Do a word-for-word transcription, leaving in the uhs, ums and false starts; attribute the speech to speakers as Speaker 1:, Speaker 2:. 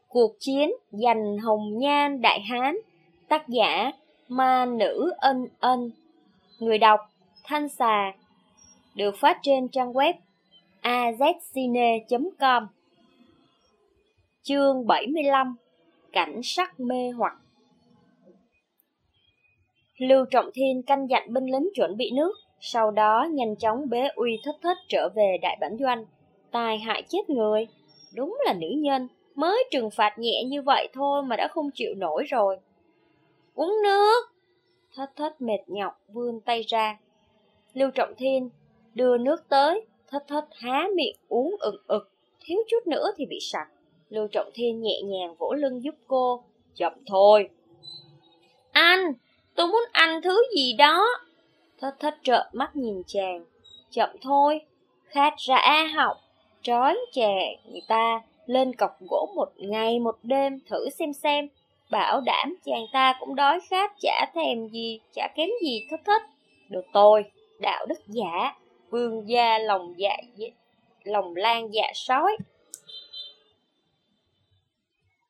Speaker 1: Cuộc chiến giành hồng nhan đại hán. Tác giả Ma Nữ Ân Ân. Người đọc Thanh Xà. Được phát trên trang web a z cine chấm com. Chương bảy mươi lăm. Cảnh sắc mê hoặc. Lưu Trọng Thiên căn dặn binh lính chuẩn bị nước, sau đó nhanh chóng bế Uy Thất Thất trở về đại bản doanh. Tai hại chết người, đúng là nữ nhân, mới trừng phạt nhẹ như vậy thôi mà đã không chịu nổi rồi. Uống nước. Thất Thất mệt nhọc vươn tay ra. Lưu Trọng Thiên đưa nước tới, Thất Thất há miệng uống ực ực, thiếu chút nữa thì bị sặc. Lưu Trọng Thiên nhẹ nhàng vỗ lưng giúp cô. Chậm thôi. Anh, tôi muốn ăn thứ gì đó. Thất Thất trợn mắt nhìn chàng. Chậm thôi, khát rã họng, trói chè người ta lên cọc gỗ một ngày một đêm thử xem xem. Bảo đảm chàng ta cũng đói khát, chả thèm gì, chả kém gì Thất Thất. Được tôi, đạo đức giả, vương gia lòng dạ lòng lan dạ sói,